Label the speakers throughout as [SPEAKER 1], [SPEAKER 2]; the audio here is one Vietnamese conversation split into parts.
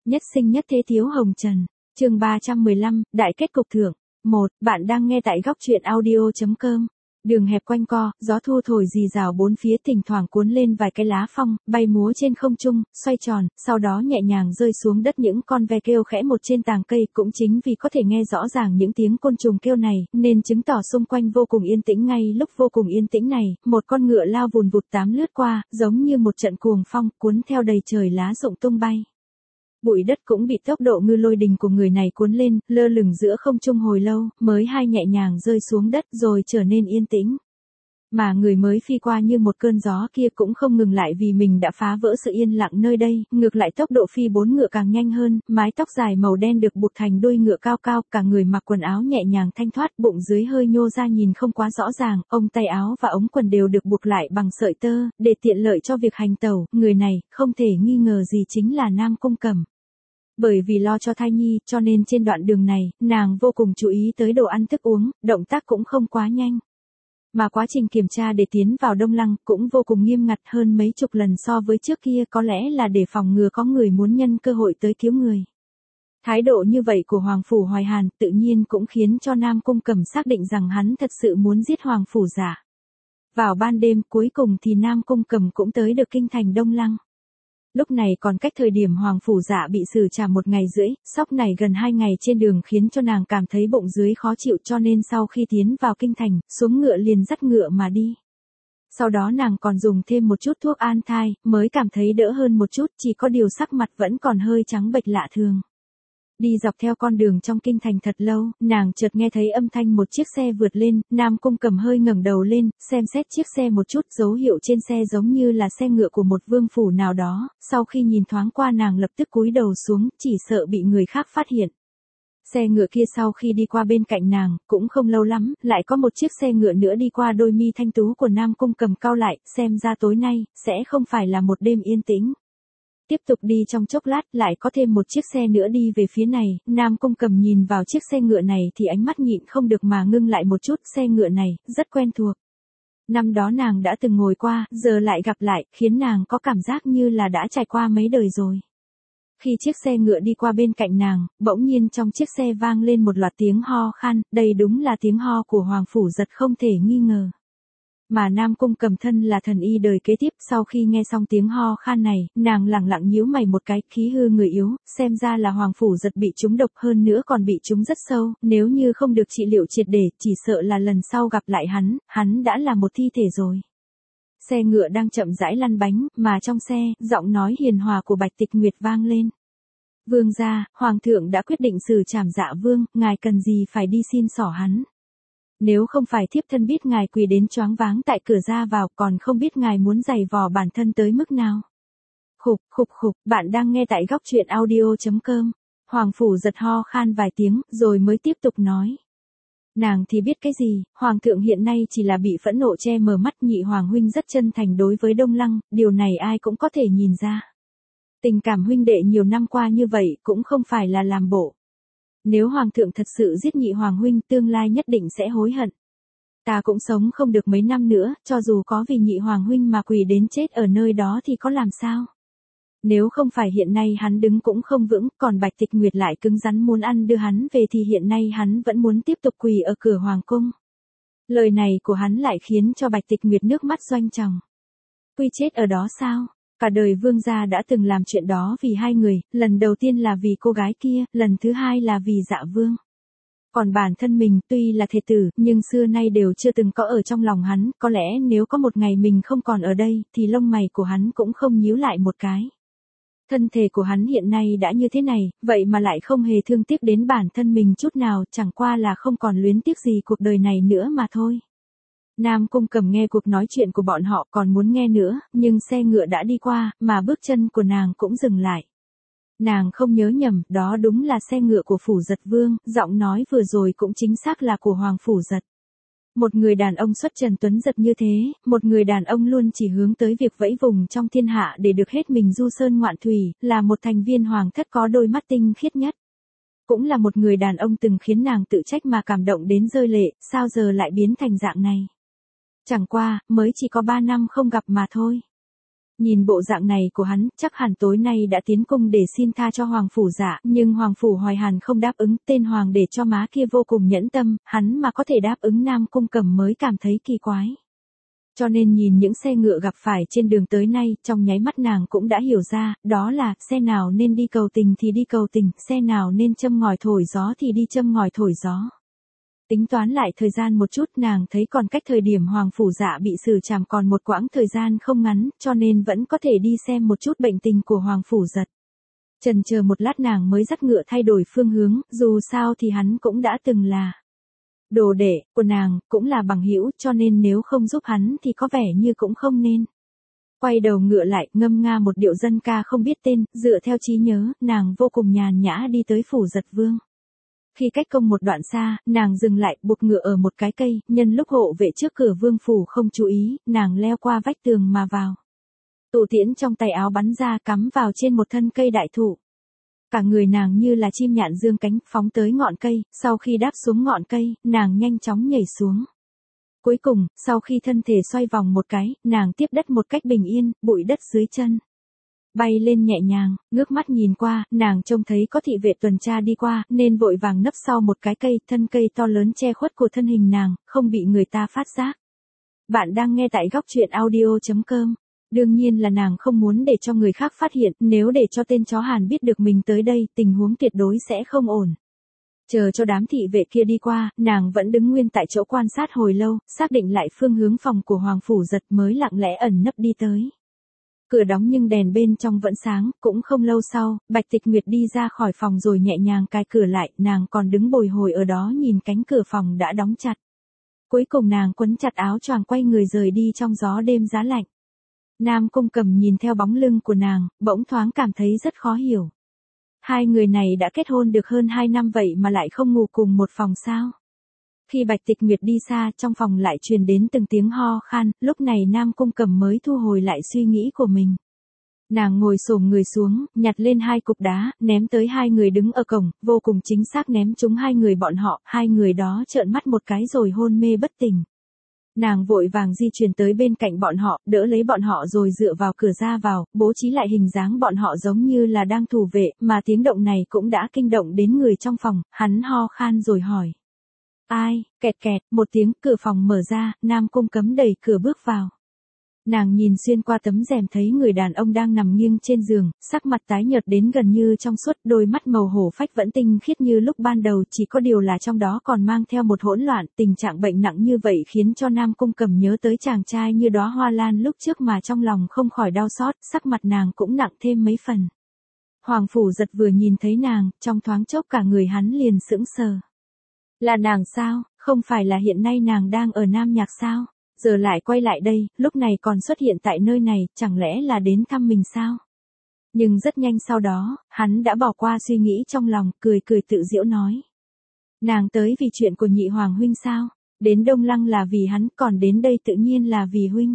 [SPEAKER 1] Nhất sinh nhất thế thiếu hồng trần. Chương 315, đại kết cục thưởng. 1. Bạn đang nghe tại góc truyện audio.com. Đường hẹp quanh co, gió thu thổi rì rào bốn phía, thỉnh thoảng cuốn lên vài cái lá phong, bay múa trên không trung, xoay tròn, sau đó nhẹ nhàng rơi xuống đất. Những con ve kêu khẽ một trên tàng cây, cũng chính vì có thể nghe rõ ràng những tiếng côn trùng kêu này, nên chứng tỏ xung quanh vô cùng yên tĩnh. Ngay lúc vô cùng yên tĩnh này, một con ngựa lao vùn vụt tám lướt qua, giống như một trận cuồng phong, cuốn theo đầy trời lá rụng tung bay. Bụi đất cũng bị tốc độ ngư lôi đình của người này cuốn lên, lơ lửng giữa không trung hồi lâu, mới hai nhẹ nhàng rơi xuống đất rồi trở nên yên tĩnh. Mà người mới phi qua như một cơn gió kia cũng không ngừng lại vì mình đã phá vỡ sự yên lặng nơi đây, ngược lại tốc độ phi bốn ngựa càng nhanh hơn, mái tóc dài màu đen được buộc thành đuôi ngựa cao cao, cả người mặc quần áo nhẹ nhàng thanh thoát, bụng dưới hơi nhô ra nhìn không quá rõ ràng, ống tay áo và ống quần đều được buộc lại bằng sợi tơ, để tiện lợi cho việc hành tẩu. Người này, không thể nghi ngờ gì chính là Nam Cung Cẩm. Bởi vì lo cho thai nhi, cho nên trên đoạn đường này, nàng vô cùng chú ý tới đồ ăn thức uống, động tác cũng không quá nhanh. Mà quá trình kiểm tra để tiến vào Đông Lăng cũng vô cùng nghiêm ngặt hơn mấy chục lần so với trước kia, có lẽ là để phòng ngừa có người muốn nhân cơ hội tới cứu người. Thái độ như vậy của Hoàng Phủ Hoài Hàn tự nhiên cũng khiến cho Nam Cung Cẩm xác định rằng hắn thật sự muốn giết Hoàng Phủ Giả. Vào ban đêm cuối cùng thì Nam Cung Cẩm cũng tới được kinh thành Đông Lăng. Lúc này còn cách thời điểm Hoàng Phủ Dạ bị xử trảm 1 ngày rưỡi, sóc này gần 2 ngày trên đường khiến cho nàng cảm thấy bụng dưới khó chịu, cho nên sau khi tiến vào kinh thành, xuống ngựa liền dắt ngựa mà đi. Sau đó nàng còn dùng thêm một chút thuốc an thai, mới cảm thấy đỡ hơn một chút, chỉ có điều sắc mặt vẫn còn hơi trắng bệch lạ thường. Đi dọc theo con đường trong kinh thành thật lâu, nàng chợt nghe thấy âm thanh một chiếc xe vượt lên, Nam Cung Cẩm hơi ngẩng đầu lên, xem xét chiếc xe một chút, dấu hiệu trên xe giống như là xe ngựa của một vương phủ nào đó, sau khi nhìn thoáng qua nàng lập tức cúi đầu xuống, chỉ sợ bị người khác phát hiện. Xe ngựa kia sau khi đi qua bên cạnh nàng, cũng không lâu lắm, lại có một chiếc xe ngựa nữa đi qua. Đôi mi thanh tú của Nam Cung Cẩm cau lại, xem ra tối nay, sẽ không phải là một đêm yên tĩnh. Tiếp tục đi trong chốc lát, lại có thêm một chiếc xe nữa đi về phía này, Nam Cung Cẩm nhìn vào chiếc xe ngựa này thì ánh mắt nhịn không được mà ngưng lại một chút, xe ngựa này, rất quen thuộc. Năm đó nàng đã từng ngồi qua, giờ lại gặp lại, khiến nàng có cảm giác như là đã trải qua mấy đời rồi. Khi chiếc xe ngựa đi qua bên cạnh nàng, bỗng nhiên trong chiếc xe vang lên một loạt tiếng ho khan, đây đúng là tiếng ho của Hoàng Phủ Giật không thể nghi ngờ. Mà Nam Cung Cẩm thân là thần y đời kế tiếp, sau khi nghe xong tiếng ho khan này, nàng lẳng lặng nhíu mày một cái, khí hư người yếu, xem ra là Hoàng Phủ Giật bị trúng độc, hơn nữa còn bị trúng rất sâu, nếu như không được trị liệu triệt để, chỉ sợ là lần sau gặp lại hắn đã là một thi thể rồi. Xe ngựa đang chậm rãi lăn bánh, mà trong xe, giọng nói hiền hòa của Bạch Tịch Nguyệt vang lên. Vương gia, Hoàng thượng đã quyết định xử trảm Dạ Vương, ngài cần gì phải đi xin xỏ hắn. Nếu không phải thiếp thân biết ngài quỳ đến choáng váng tại cửa ra vào, còn không biết ngài muốn giày vò bản thân tới mức nào. Khục, bạn đang nghe tại góc truyện audio.com. Hoàng Phủ Giật ho khan vài tiếng, rồi mới tiếp tục nói. Nàng thì biết cái gì, Hoàng thượng hiện nay chỉ là bị phẫn nộ che mờ mắt. Nhị Hoàng huynh rất chân thành đối với Đông Lăng, điều này ai cũng có thể nhìn ra. Tình cảm huynh đệ nhiều năm qua như vậy cũng không phải là làm bộ. Nếu Hoàng thượng thật sự giết Nhị Hoàng huynh, tương lai nhất định sẽ hối hận. Ta cũng sống không được mấy năm nữa, cho dù có vì Nhị Hoàng huynh mà quỳ đến chết ở nơi đó thì có làm sao? Nếu không phải hiện nay hắn đứng cũng không vững, còn Bạch Tịch Nguyệt lại cứng rắn muốn ăn đưa hắn về thì hiện nay hắn vẫn muốn tiếp tục quỳ ở cửa Hoàng cung. Lời này của hắn lại khiến cho Bạch Tịch Nguyệt nước mắt doanh tròng. Quy chết ở đó sao? Cả đời vương gia đã từng làm chuyện đó vì hai người, lần đầu tiên là vì cô gái kia, lần thứ hai là vì Dạ Vương. Còn bản thân mình tuy là thể tử, nhưng xưa nay đều chưa từng có ở trong lòng hắn, có lẽ nếu có một ngày mình không còn ở đây, thì lông mày của hắn cũng không nhíu lại một cái. Thân thể của hắn hiện nay đã như thế này, vậy mà lại không hề thương tiếc đến bản thân mình chút nào, chẳng qua là không còn luyến tiếc gì cuộc đời này nữa mà thôi. Nam Cung Cẩm nghe cuộc nói chuyện của bọn họ còn muốn nghe nữa, nhưng xe ngựa đã đi qua, mà bước chân của nàng cũng dừng lại. Nàng không nhớ nhầm, đó đúng là xe ngựa của Phủ Giật Vương, giọng nói vừa rồi cũng chính xác là của Hoàng Phủ Giật. Một người đàn ông xuất trần tuấn giật như thế, một người đàn ông luôn chỉ hướng tới việc vẫy vùng trong thiên hạ để được hết mình du sơn ngoạn thủy, là một thành viên hoàng thất có đôi mắt tinh khiết nhất. Cũng là một người đàn ông từng khiến nàng tự trách mà cảm động đến rơi lệ, sao giờ lại biến thành dạng này. Chẳng qua, mới chỉ có 3 năm không gặp mà thôi. Nhìn bộ dạng này của hắn, chắc hẳn tối nay đã tiến cung để xin tha cho Hoàng Phủ Dạ, nhưng Hoàng Phủ Hoài Hàn không đáp ứng, tên Hoàng để cho má kia vô cùng nhẫn tâm, hắn mà có thể đáp ứng Nam Cung Cẩm mới cảm thấy kỳ quái. Cho nên nhìn những xe ngựa gặp phải trên đường tới nay, trong nháy mắt nàng cũng đã hiểu ra, đó là, xe nào nên đi cầu tình thì đi cầu tình, xe nào nên châm ngòi thổi gió thì đi châm ngòi thổi gió. Tính toán lại thời gian một chút, nàng thấy còn cách thời điểm Hoàng Phủ Dạ bị xử trảm còn một quãng thời gian không ngắn, cho nên vẫn có thể đi xem một chút bệnh tình của Hoàng Phủ Giật. Chần chờ một lát nàng mới dắt ngựa thay đổi phương hướng, dù sao thì hắn cũng đã từng là đồ đệ của nàng, cũng là bằng hữu, cho nên nếu không giúp hắn thì có vẻ như cũng không nên. Quay đầu ngựa lại, ngâm nga một điệu dân ca không biết tên, dựa theo trí nhớ, nàng vô cùng nhàn nhã đi tới Phủ Giật Vương. Khi cách công một đoạn xa, nàng dừng lại, buộc ngựa ở một cái cây, nhân lúc hộ vệ trước cửa vương phủ không chú ý, nàng leo qua vách tường mà vào. Tụ tiễn trong tay áo bắn ra cắm vào trên một thân cây đại thụ. Cả người nàng như là chim nhạn dương cánh, phóng tới ngọn cây, sau khi đáp xuống ngọn cây, nàng nhanh chóng nhảy xuống. Cuối cùng, sau khi thân thể xoay vòng một cái, nàng tiếp đất một cách bình yên, bụi đất dưới chân bay lên nhẹ nhàng, ngước mắt nhìn qua, nàng trông thấy có thị vệ tuần tra đi qua, nên vội vàng nấp sau một cái cây, thân cây to lớn che khuất của thân hình nàng, không bị người ta phát giác. Bạn đang nghe tại góc truyện audio.com. Đương nhiên là nàng không muốn để cho người khác phát hiện, nếu để cho tên chó Hàn biết được mình tới đây, tình huống tuyệt đối sẽ không ổn. Chờ cho đám thị vệ kia đi qua, nàng vẫn đứng nguyên tại chỗ quan sát hồi lâu, xác định lại phương hướng phòng của Hoàng Phủ Giật mới lặng lẽ ẩn nấp đi tới. Cửa đóng nhưng đèn bên trong vẫn sáng, cũng không lâu sau, Bạch Tịch Nguyệt đi ra khỏi phòng rồi nhẹ nhàng cài cửa lại, nàng còn đứng bồi hồi ở đó nhìn cánh cửa phòng đã đóng chặt. Cuối cùng nàng quấn chặt áo choàng quay người rời đi trong gió đêm giá lạnh. Nam Cung Cầm nhìn theo bóng lưng của nàng, bỗng thoáng cảm thấy rất khó hiểu. Hai người này đã kết hôn được hơn 2 năm vậy mà lại không ngủ cùng một phòng sao? Khi Bạch Tịch Nguyệt đi xa, trong phòng lại truyền đến từng tiếng ho khan, lúc này Nam Cung Cầm mới thu hồi lại suy nghĩ của mình. Nàng ngồi xổm người xuống, nhặt lên 2 cục đá, ném tới 2 người đứng ở cổng, vô cùng chính xác ném trúng 2 người bọn họ, 2 người đó trợn mắt một cái rồi hôn mê bất tỉnh. Nàng vội vàng di chuyển tới bên cạnh bọn họ, đỡ lấy bọn họ rồi dựa vào cửa ra vào, bố trí lại hình dáng bọn họ giống như là đang thủ vệ, mà tiếng động này cũng đã kinh động đến người trong phòng, hắn ho khan rồi hỏi. Ai, kẹt kẹt, một tiếng, cửa phòng mở ra, Nam Cung Cấm đẩy cửa bước vào. Nàng nhìn xuyên qua tấm rèm thấy người đàn ông đang nằm nghiêng trên giường, sắc mặt tái nhợt đến gần như trong suốt, đôi mắt màu hổ phách vẫn tinh khiết như lúc ban đầu, chỉ có điều là trong đó còn mang theo một hỗn loạn, tình trạng bệnh nặng như vậy khiến cho Nam Cung Cầm nhớ tới chàng trai như đóa hoa lan lúc trước mà trong lòng không khỏi đau xót, sắc mặt nàng cũng nặng thêm mấy phần. Hoàng Phủ Giật vừa nhìn thấy nàng, trong thoáng chốc cả người hắn liền sững sờ. Là nàng sao, không phải là hiện nay nàng đang ở Nam Nhạc sao? Giờ lại quay lại đây, lúc này còn xuất hiện tại nơi này, chẳng lẽ là đến thăm mình sao? Nhưng rất nhanh sau đó, hắn đã bỏ qua suy nghĩ trong lòng, cười cười tự giễu nói. Nàng tới vì chuyện của nhị hoàng huynh sao? Đến Đông Lăng là vì hắn, còn đến đây tự nhiên là vì huynh.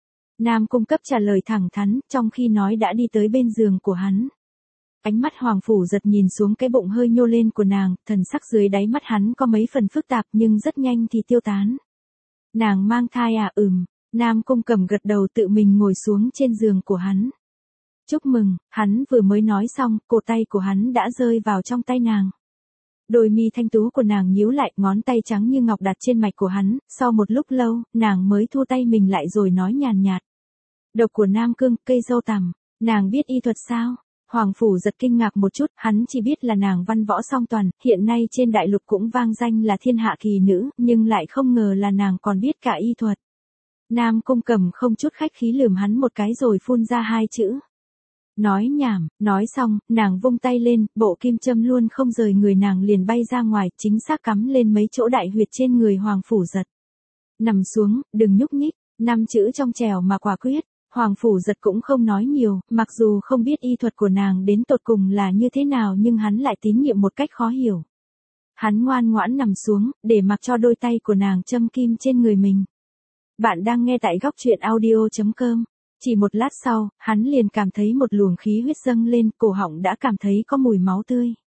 [SPEAKER 1] Nam Cung Cấp trả lời thẳng thắn, trong khi nói đã đi tới bên giường của hắn. Ánh mắt Hoàng Phủ Giật nhìn xuống cái bụng hơi nhô lên của nàng, thần sắc dưới đáy mắt hắn có mấy phần phức tạp nhưng rất nhanh thì tiêu tán. Nàng mang thai à? Nam Cung Cầm gật đầu tự mình ngồi xuống trên giường của hắn. Chúc mừng, hắn vừa mới nói xong, cổ tay của hắn đã rơi vào trong tay nàng. Đôi mi thanh tú của nàng nhíu lại, ngón tay trắng như ngọc đặt trên mạch của hắn, sau một lúc lâu, nàng mới thu tay mình lại rồi nói nhàn nhạt. Độc của Nam Cương, cây dâu tằm, nàng biết y thuật sao? Hoàng Phủ Giật kinh ngạc một chút, hắn chỉ biết là nàng văn võ song toàn, hiện nay trên đại lục cũng vang danh là thiên hạ kỳ nữ, nhưng lại không ngờ là nàng còn biết cả y thuật. Nam Cung Cầm không chút khách khí lườm hắn một cái rồi phun ra 2 chữ. Nói nhảm, nói xong, nàng vung tay lên, bộ kim châm luôn không rời người nàng liền bay ra ngoài, chính xác cắm lên mấy chỗ đại huyệt trên người Hoàng Phủ Giật. Nằm xuống, đừng nhúc nhích, 5 chữ trong trẻo mà quả quyết. Hoàng Phủ Giật cũng không nói nhiều, mặc dù không biết y thuật của nàng đến tột cùng là như thế nào nhưng hắn lại tín nhiệm một cách khó hiểu. Hắn ngoan ngoãn nằm xuống, để mặc cho đôi tay của nàng châm kim trên người mình. Bạn đang nghe tại góc truyện audio.com. Chỉ một lát sau, hắn liền cảm thấy một luồng khí huyết dâng lên, cổ họng đã cảm thấy có mùi máu tươi.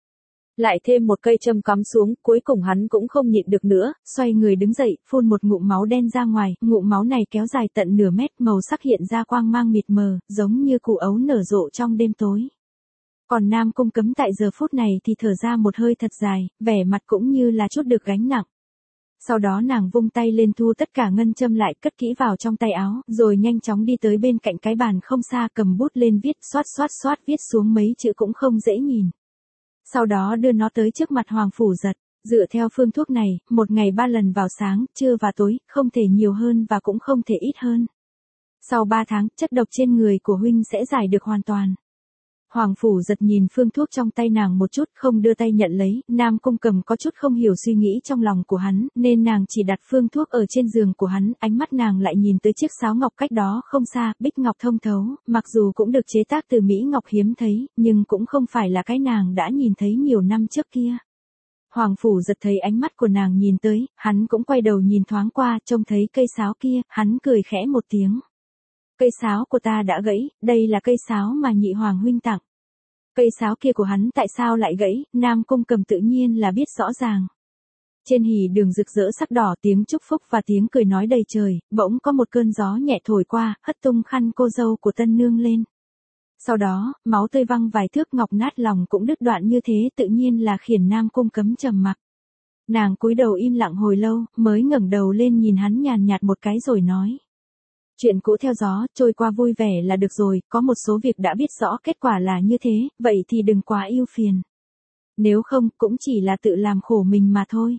[SPEAKER 1] Lại thêm một cây châm cắm xuống, cuối cùng hắn cũng không nhịn được nữa, xoay người đứng dậy, phun một ngụm máu đen ra ngoài, ngụm máu này kéo dài tận nửa mét, màu sắc hiện ra quang mang mịt mờ, giống như củ ấu nở rộ trong đêm tối. Còn Nam Cung Cấm tại giờ phút này thì thở ra một hơi thật dài, vẻ mặt cũng như là chút được gánh nặng. Sau đó nàng vung tay lên thu tất cả ngân châm lại, cất kỹ vào trong tay áo, rồi nhanh chóng đi tới bên cạnh cái bàn không xa, cầm bút lên viết, xoát viết xuống mấy chữ cũng không dễ nhìn. Sau đó đưa nó tới trước mặt Hoàng Phủ Giật, dựa theo phương thuốc này, một ngày 3 lần vào sáng, trưa và tối, không thể nhiều hơn và cũng không thể ít hơn. Sau 3 tháng, chất độc trên người của huynh sẽ giải được hoàn toàn. Hoàng Phủ Giật nhìn phương thuốc trong tay nàng một chút, không đưa tay nhận lấy, Nam Cung Cầm có chút không hiểu suy nghĩ trong lòng của hắn, nên nàng chỉ đặt phương thuốc ở trên giường của hắn, ánh mắt nàng lại nhìn tới chiếc sáo ngọc cách đó không xa, bích ngọc thông thấu, mặc dù cũng được chế tác từ mỹ ngọc hiếm thấy, nhưng cũng không phải là cái nàng đã nhìn thấy nhiều năm trước kia. Hoàng Phủ Giật thấy ánh mắt của nàng nhìn tới, hắn cũng quay đầu nhìn thoáng qua, trông thấy cây sáo kia, hắn cười khẽ một tiếng. Cây sáo của ta đã gãy, đây là cây sáo mà nhị hoàng huynh tặng. Cây sáo kia của hắn tại sao lại gãy, Nam Cung Cầm tự nhiên là biết rõ ràng. Trên hỉ đường rực rỡ sắc đỏ, tiếng chúc phúc và tiếng cười nói đầy trời, bỗng có một cơn gió nhẹ thổi qua, hất tung khăn cô dâu của tân nương lên. Sau đó, máu tươi văng vài thước, ngọc nát lòng cũng đứt đoạn như thế, tự nhiên là khiến Nam Cung Cấm trầm mặc. Nàng cúi đầu im lặng hồi lâu, mới ngẩng đầu lên nhìn hắn nhàn nhạt một cái rồi nói. Chuyện cũ theo gió, trôi qua vui vẻ là được rồi, có một số việc đã biết rõ kết quả là như thế, vậy thì đừng quá ưu phiền. Nếu không, cũng chỉ là tự làm khổ mình mà thôi.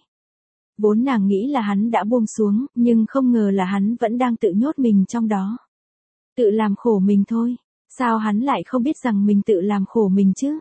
[SPEAKER 1] Vốn nàng nghĩ là hắn đã buông xuống, nhưng không ngờ là hắn vẫn đang tự nhốt mình trong đó. Tự làm khổ mình thôi, sao hắn lại không biết rằng mình tự làm khổ mình chứ?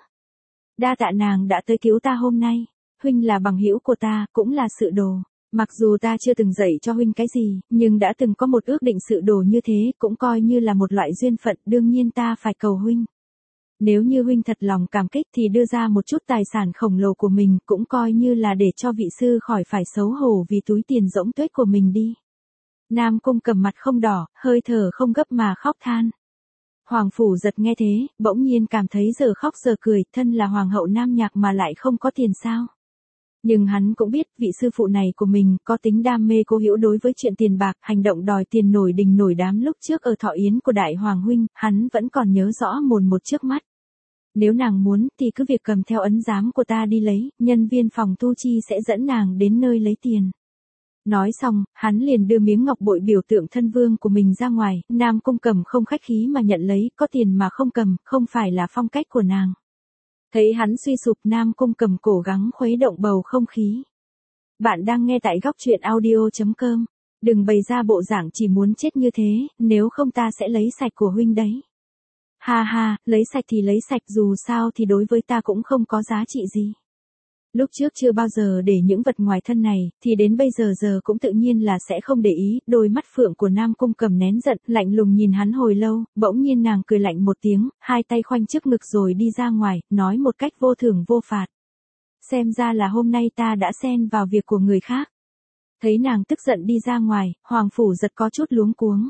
[SPEAKER 1] Đa tạ nàng đã tới cứu ta hôm nay, huynh là bằng hữu của ta, cũng là sự đồ. Mặc dù ta chưa từng dạy cho huynh cái gì, nhưng đã từng có một ước định sự đồ như thế, cũng coi như là một loại duyên phận, đương nhiên ta phải cầu huynh. Nếu như huynh thật lòng cảm kích thì đưa ra một chút tài sản khổng lồ của mình, cũng coi như là để cho vị sư khỏi phải xấu hổ vì túi tiền rỗng tuếch của mình đi. Nam Cung Cầm mặt không đỏ, hơi thở không gấp mà khóc than. Hoàng Phủ Giật nghe thế, bỗng nhiên cảm thấy giờ khóc giờ cười, thân là hoàng hậu Nam Nhạc mà lại không có tiền sao? Nhưng hắn cũng biết vị sư phụ này của mình có tính đam mê cố hữu đối với chuyện tiền bạc, hành động đòi tiền nổi đình nổi đám lúc trước ở thọ yến của đại hoàng huynh, hắn vẫn còn nhớ rõ mồn một trước mắt. Nếu nàng muốn thì cứ việc cầm theo ấn giám của ta đi lấy, nhân viên phòng tu chi sẽ dẫn nàng đến nơi lấy tiền. Nói xong, hắn liền đưa miếng ngọc bội biểu tượng thân vương của mình ra ngoài, Nam Cung Cầm không khách khí mà nhận lấy, có tiền mà không cầm, không phải là phong cách của nàng. Thấy hắn suy sụp, Nam Cung Cầm cố gắng khuấy động bầu không khí. Bạn đang nghe tại góc truyện audio.com. Đừng bày ra bộ dạng chỉ muốn chết như thế, nếu không ta sẽ lấy sạch của huynh đấy. Ha ha, lấy sạch thì lấy sạch, dù sao thì đối với ta cũng không có giá trị gì. Lúc trước chưa bao giờ để những vật ngoài thân này, thì đến bây giờ cũng tự nhiên là sẽ không để ý. Đôi mắt phượng của Nam Cung Cầm nén giận, lạnh lùng nhìn hắn hồi lâu, bỗng nhiên nàng cười lạnh một tiếng, hai tay khoanh trước ngực rồi đi ra ngoài, nói một cách vô thưởng vô phạt. Xem ra là hôm nay ta đã xen vào việc của người khác. Thấy nàng tức giận đi ra ngoài, Hoàng Phủ Giật có chút luống cuống.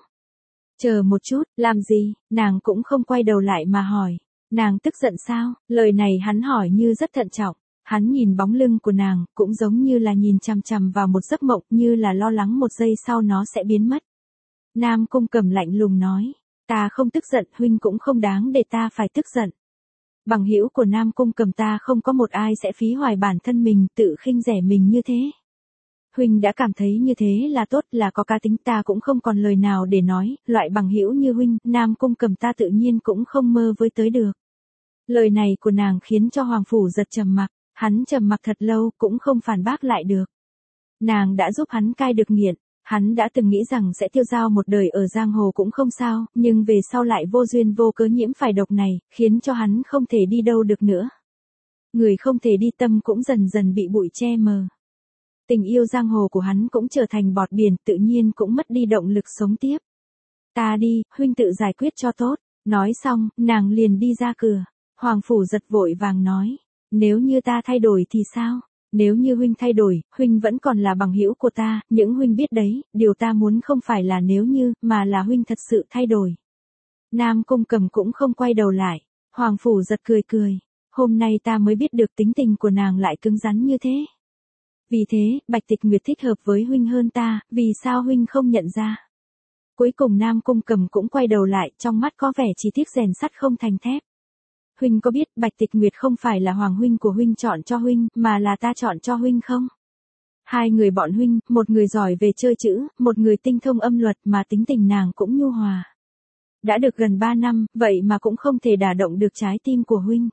[SPEAKER 1] Chờ một chút, làm gì? Nàng cũng không quay đầu lại mà hỏi. Nàng tức giận sao? Lời này hắn hỏi như rất thận trọng. Hắn nhìn bóng lưng của nàng, cũng giống như là nhìn chằm chằm vào một giấc mộng, như là lo lắng một giây sau nó sẽ biến mất. Nam Cung Cầm lạnh lùng nói, ta không tức giận, huynh cũng không đáng để ta phải tức giận. Bằng hữu của Nam Cung Cầm ta không có một ai sẽ phí hoài bản thân mình, tự khinh rẻ mình như thế. Huynh đã cảm thấy như thế là tốt, là có cá tính, ta cũng không còn lời nào để nói, loại bằng hữu như huynh, Nam Cung Cầm ta tự nhiên cũng không mơ với tới được. Lời này của nàng khiến cho Hoàng Phủ Giật trầm mặc. Hắn trầm mặc thật lâu cũng không phản bác lại được. Nàng đã giúp hắn cai được nghiện, hắn đã từng nghĩ rằng sẽ tiêu dao một đời ở giang hồ cũng không sao, nhưng về sau lại vô duyên vô cớ nhiễm phải độc này, khiến cho hắn không thể đi đâu được nữa. Người không thể đi, tâm cũng dần dần bị bụi che mờ. Tình yêu giang hồ của hắn cũng trở thành bọt biển, tự nhiên cũng mất đi động lực sống tiếp. Ta đi, huynh tự giải quyết cho tốt. Nói xong, nàng liền đi ra cửa. Hoàng Phủ Giật vội vàng nói. Nếu như ta thay đổi thì sao? Nếu như huynh thay đổi, huynh vẫn còn là bằng hữu của ta, những huynh biết đấy, điều ta muốn không phải là nếu như, mà là huynh thật sự thay đổi. Nam Cung Cầm cũng không quay đầu lại. Hoàng Phủ Giật cười cười. hôm nay ta mới biết được tính tình của nàng lại cứng rắn như thế. Vì thế, Bạch Tịch Nguyệt thích hợp với huynh hơn ta, vì sao huynh không nhận ra? Cuối cùng Nam Cung Cầm cũng quay đầu lại, trong mắt có vẻ chỉ tiếc rèn sắt không thành thép. Huynh có biết Bạch Tịch Nguyệt không phải là hoàng huynh của huynh chọn cho huynh, mà là ta chọn cho huynh không? Hai người bọn huynh, một người giỏi về chơi chữ, một người tinh thông âm luật mà tính tình nàng cũng nhu hòa. Đã được gần 3 năm, vậy mà cũng không thể đả động được trái tim của huynh.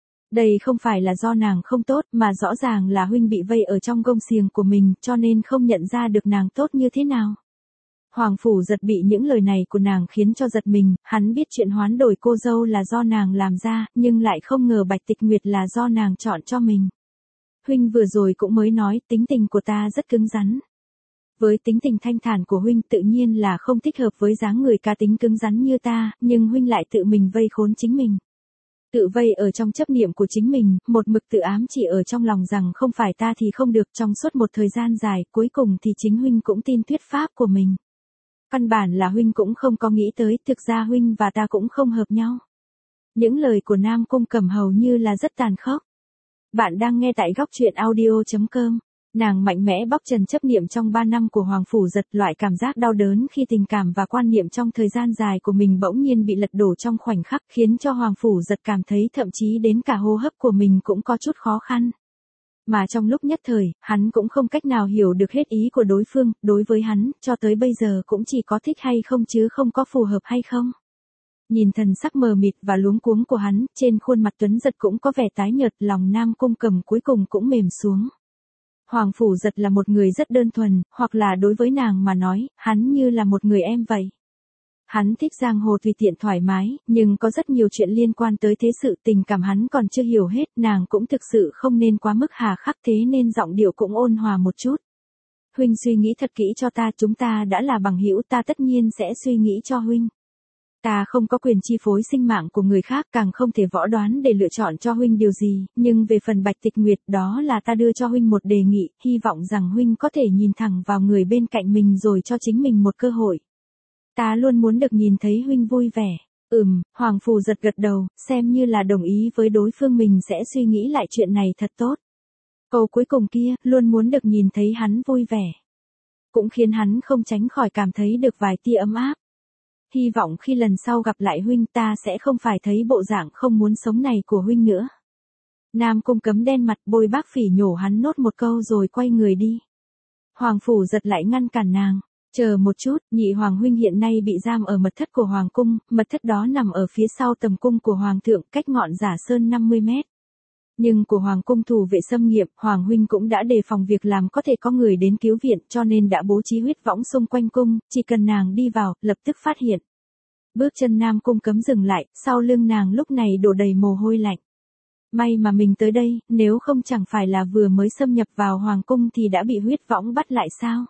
[SPEAKER 1] Đây không phải là do nàng không tốt mà rõ ràng là huynh bị vây ở trong gông xiềng của mình cho nên không nhận ra được nàng tốt như thế nào. Hoàng Phủ Giật bị những lời này của nàng khiến cho giật mình, hắn biết chuyện hoán đổi cô dâu là do nàng làm ra, nhưng lại không ngờ Bạch Tịch Nguyệt là do nàng chọn cho mình. Huynh vừa rồi cũng mới nói tính tình của ta rất cứng rắn. Với tính tình thanh thản của huynh tự nhiên là không thích hợp với dáng người cá tính cứng rắn như ta, nhưng huynh lại tự mình vây khốn chính mình. Tự vây ở trong chấp niệm của chính mình, một mực tự ám chỉ ở trong lòng rằng không phải ta thì không được trong suốt một thời gian dài, cuối cùng thì chính huynh cũng tin thuyết pháp của mình. Căn bản là huynh cũng không có nghĩ tới, thực ra huynh và ta cũng không hợp nhau. Những lời của Nam Cung Cầm hầu như là rất tàn khốc. Bạn đang nghe tại góc truyện audio.com. Nàng mạnh mẽ bóc trần chấp niệm trong 3 năm của Hoàng Phủ Giật, loại cảm giác đau đớn khi tình cảm và quan niệm trong thời gian dài của mình bỗng nhiên bị lật đổ trong khoảnh khắc khiến cho Hoàng Phủ Giật cảm thấy thậm chí đến cả hô hấp của mình cũng có chút khó khăn. Mà trong lúc nhất thời, hắn cũng không cách nào hiểu được hết ý của đối phương, đối với hắn, cho tới bây giờ cũng chỉ có thích hay không chứ không có phù hợp hay không. Nhìn thần sắc mờ mịt và luống cuống của hắn, trên khuôn mặt Tuấn Giật cũng có vẻ tái nhợt, lòng Nam Cung Cầm cuối cùng cũng mềm xuống. Hoàng Phủ Giật là một người rất đơn thuần, hoặc là đối với nàng mà nói, hắn như là một người em vậy. Hắn thích giang hồ tùy tiện thoải mái, nhưng có rất nhiều chuyện liên quan tới thế sự tình cảm hắn còn chưa hiểu hết, nàng cũng thực sự không nên quá mức hà khắc thế nên giọng điệu cũng ôn hòa một chút. Huynh suy nghĩ thật kỹ cho ta, chúng ta đã là bằng hữu, ta tất nhiên sẽ suy nghĩ cho huynh. Ta không có quyền chi phối sinh mạng của người khác, càng không thể võ đoán để lựa chọn cho huynh điều gì, nhưng về phần Bạch Tịch Nguyệt đó là ta đưa cho huynh một đề nghị, hy vọng rằng huynh có thể nhìn thẳng vào người bên cạnh mình rồi cho chính mình một cơ hội. Ta luôn muốn được nhìn thấy huynh vui vẻ. Hoàng Phủ Giật gật đầu, xem như là đồng ý với đối phương, mình sẽ suy nghĩ lại chuyện này thật tốt. Câu cuối cùng kia, luôn muốn được nhìn thấy hắn vui vẻ, cũng khiến hắn không tránh khỏi cảm thấy được vài tia ấm áp. Hy vọng khi lần sau gặp lại huynh ta sẽ không phải thấy bộ dạng không muốn sống này của huynh nữa. Nam Cung Cấm đen mặt, Bôi Bác Phỉ nhổ hắn nốt một câu rồi quay người đi. Hoàng Phủ Giật lại ngăn cản nàng. Chờ một chút, nhị hoàng huynh hiện nay bị giam ở mật thất của hoàng cung, mật thất đó nằm ở phía sau tầm cung của hoàng thượng, cách ngọn Giả Sơn 50 mét. Nhưng của hoàng cung thủ vệ xâm nghiêm, hoàng huynh cũng đã đề phòng việc làm có thể có người đến cứu viện, cho nên đã bố trí huyết võng xung quanh cung, chỉ cần nàng đi vào, lập tức phát hiện. Bước chân Nam Cung Cấm dừng lại, sau lưng nàng lúc này đổ đầy mồ hôi lạnh. May mà mình tới đây, nếu không chẳng phải là vừa mới xâm nhập vào hoàng cung thì đã bị huyết võng bắt lại sao?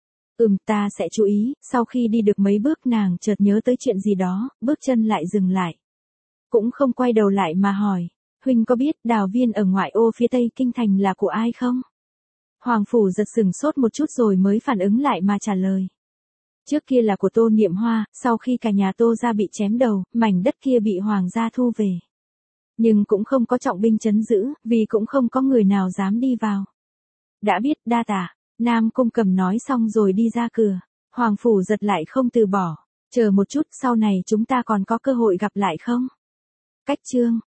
[SPEAKER 1] Ta sẽ chú ý. Sau khi đi được mấy bước nàng chợt nhớ tới chuyện gì đó, bước chân lại dừng lại. Cũng không quay đầu lại mà hỏi, huynh có biết đào viên ở ngoại ô phía tây kinh thành là của ai không? Hoàng Phủ Giật sừng sốt một chút rồi mới phản ứng lại mà trả lời. Trước kia là của Tô Niệm Hoa, sau khi cả nhà Tô gia bị chém đầu, mảnh đất kia bị hoàng gia thu về. Nhưng cũng không có trọng binh trấn giữ, vì cũng không có người nào dám đi vào. Đã biết, đa tạ. Nam Cung Cầm nói xong rồi đi ra cửa. Hoàng Phủ Giật lại không từ bỏ. Chờ một chút, sau này chúng ta còn có cơ hội gặp lại không? Cách chương